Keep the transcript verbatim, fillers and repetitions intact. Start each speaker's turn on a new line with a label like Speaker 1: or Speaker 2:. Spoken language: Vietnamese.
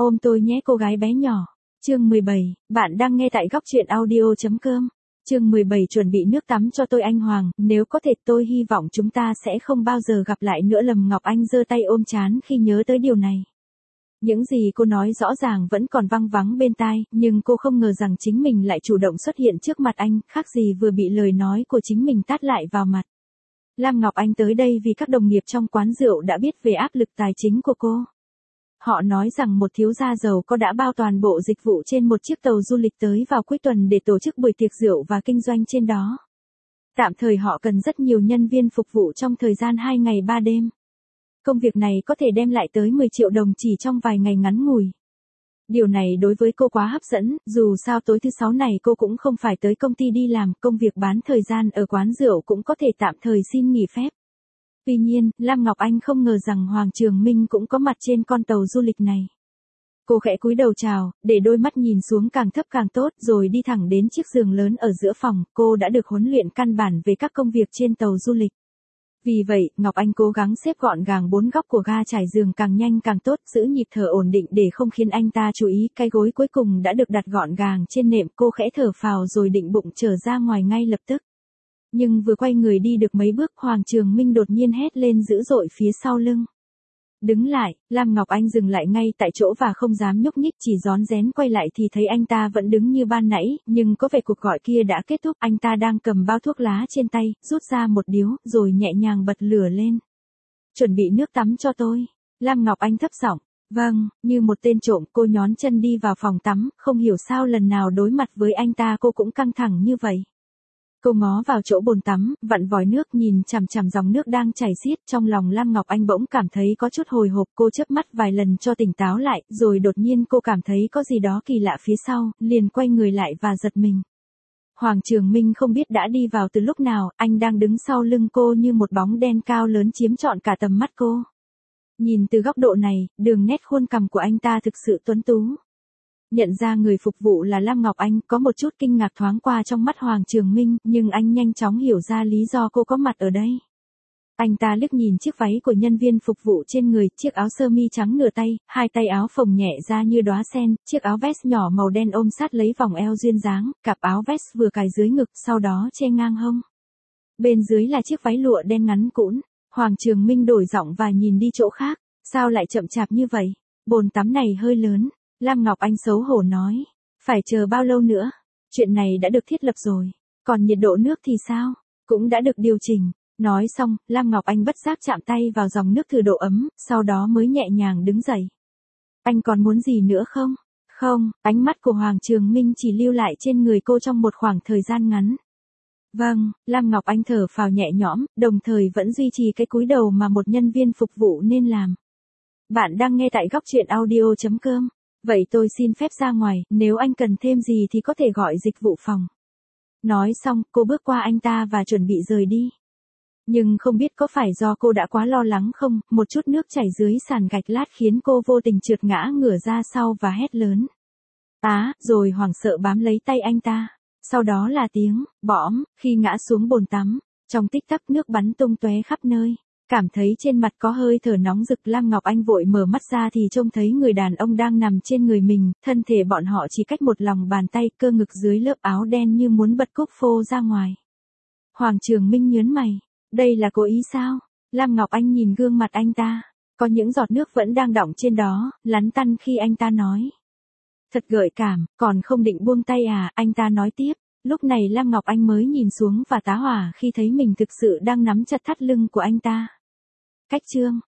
Speaker 1: ôm tôi nhé cô gái bé nhỏ. Chương mười bảy, bạn đang nghe tại góc truyện audio.com. Chương mười bảy chuẩn bị nước tắm cho tôi anh Hoàng, nếu có thể tôi hy vọng chúng ta sẽ không bao giờ gặp lại nữa. Lâm Ngọc Anh giơ tay ôm trán khi nhớ tới điều này. Những gì cô nói rõ ràng vẫn còn văng vắng bên tai, nhưng cô không ngờ rằng chính mình lại chủ động xuất hiện trước mặt anh, khác gì vừa bị lời nói của chính mình tát lại vào mặt. Lam Ngọc Anh tới đây vì các đồng nghiệp trong quán rượu đã biết về áp lực tài chính của cô. Họ nói rằng một thiếu gia giàu có đã bao toàn bộ dịch vụ trên một chiếc tàu du lịch tới vào cuối tuần để tổ chức buổi tiệc rượu và kinh doanh trên đó. Tạm thời họ cần rất nhiều nhân viên phục vụ trong thời gian hai ngày ba đêm. Công việc này có thể đem lại tới mười triệu đồng chỉ trong vài ngày ngắn ngủi. Điều này đối với cô quá hấp dẫn, dù sao tối thứ sáu này cô cũng không phải tới công ty đi làm, công việc bán thời gian ở quán rượu cũng có thể tạm thời xin nghỉ phép. Tuy nhiên, Lam Ngọc Anh không ngờ rằng Hoàng Trường Minh cũng có mặt trên con tàu du lịch này. Cô khẽ cúi đầu chào, để đôi mắt nhìn xuống càng thấp càng tốt, rồi đi thẳng đến chiếc giường lớn ở giữa phòng. Cô đã được huấn luyện căn bản về các công việc trên tàu du lịch. Vì vậy, Ngọc Anh cố gắng xếp gọn gàng bốn góc của ga trải giường càng nhanh càng tốt, giữ nhịp thở ổn định để không khiến anh ta chú ý. Cái gối cuối cùng đã được đặt gọn gàng trên nệm, cô khẽ thở phào rồi định bụng trở ra ngoài ngay lập tức. Nhưng vừa quay người đi được mấy bước, Hoàng Trường Minh đột nhiên hét lên dữ dội phía sau lưng. Đứng lại, Lam Ngọc Anh dừng lại ngay tại chỗ và không dám nhúc nhích, chỉ rón rén quay lại thì thấy anh ta vẫn đứng như ban nãy, nhưng có vẻ cuộc gọi kia đã kết thúc. Anh ta đang cầm bao thuốc lá trên tay, rút ra một điếu, rồi nhẹ nhàng bật lửa lên. Chuẩn bị nước tắm cho tôi. Lam Ngọc Anh thấp giọng. Vâng, như một tên trộm, cô nhón chân đi vào phòng tắm, không hiểu sao lần nào đối mặt với anh ta cô cũng căng thẳng như vậy. Cô ngó vào chỗ bồn tắm, vặn vòi nước, nhìn chằm chằm dòng nước đang chảy xiết. Trong lòng Lam Ngọc Anh bỗng cảm thấy có chút hồi hộp, cô chớp mắt vài lần cho tỉnh táo lại, rồi đột nhiên cô cảm thấy có gì đó kỳ lạ phía sau, liền quay người lại và giật mình. Hoàng Trường Minh không biết đã đi vào từ lúc nào, anh đang đứng sau lưng cô như một bóng đen cao lớn chiếm trọn cả tầm mắt cô. Nhìn từ góc độ này, đường nét khuôn cằm của anh ta thực sự tuấn tú. Nhận ra người phục vụ là Lam Ngọc Anh, có một chút kinh ngạc thoáng qua trong mắt Hoàng Trường Minh, nhưng anh nhanh chóng hiểu ra lý do cô có mặt ở đây. Anh ta liếc nhìn chiếc váy của nhân viên phục vụ trên người, chiếc áo sơ mi trắng nửa tay, hai tay áo phồng nhẹ ra như đóa sen, chiếc áo vest nhỏ màu đen ôm sát lấy vòng eo duyên dáng, cặp áo vest vừa cài dưới ngực, sau đó che ngang hông. Bên dưới là chiếc váy lụa đen ngắn cũn. Hoàng Trường Minh đổi giọng và nhìn đi chỗ khác. Sao lại chậm chạp như vậy? Bồn tắm này hơi lớn. Lam Ngọc Anh xấu hổ nói. Phải chờ bao lâu nữa? Chuyện này đã được thiết lập rồi. Còn nhiệt độ nước thì sao? Cũng đã được điều chỉnh. Nói xong, Lam Ngọc Anh bất giác chạm tay vào dòng nước thử độ ấm, sau đó mới nhẹ nhàng đứng dậy. Anh còn muốn gì nữa không? Không, ánh mắt của Hoàng Trường Minh chỉ lưu lại trên người cô trong một khoảng thời gian ngắn. Vâng, Lam Ngọc Anh thở phào nhẹ nhõm, đồng thời vẫn duy trì cái cúi đầu mà một nhân viên phục vụ nên làm. Bạn đang nghe tại góc truyện audio.com. Vậy tôi xin phép ra ngoài, nếu anh cần thêm gì thì có thể gọi dịch vụ phòng. Nói xong, cô bước qua anh ta và chuẩn bị rời đi. Nhưng không biết có phải do cô đã quá lo lắng không, một chút nước chảy dưới sàn gạch lát khiến cô vô tình trượt ngã ngửa ra sau và hét lớn. Á, rồi hoảng sợ bám lấy tay anh ta. Sau đó là tiếng, bõm, khi ngã xuống bồn tắm. Trong tích tắc nước bắn tung tóe khắp nơi. Cảm thấy trên mặt có hơi thở nóng rực, Lam Ngọc Anh vội mở mắt ra thì trông thấy người đàn ông đang nằm trên người mình, thân thể bọn họ chỉ cách một lòng bàn tay, cơ ngực dưới lớp áo đen như muốn bật cúc phô ra ngoài. Hoàng Trường Minh nhớn mày, đây là cố ý sao? Lam Ngọc Anh nhìn gương mặt anh ta, có những giọt nước vẫn đang đọng trên đó, lắn tăn khi anh ta nói. Thật gợi cảm, còn không định buông tay à, anh ta nói tiếp. Lúc này Lam Ngọc Anh mới nhìn xuống và tá hỏa khi thấy mình thực sự đang nắm chặt thắt lưng của anh ta. Cách chương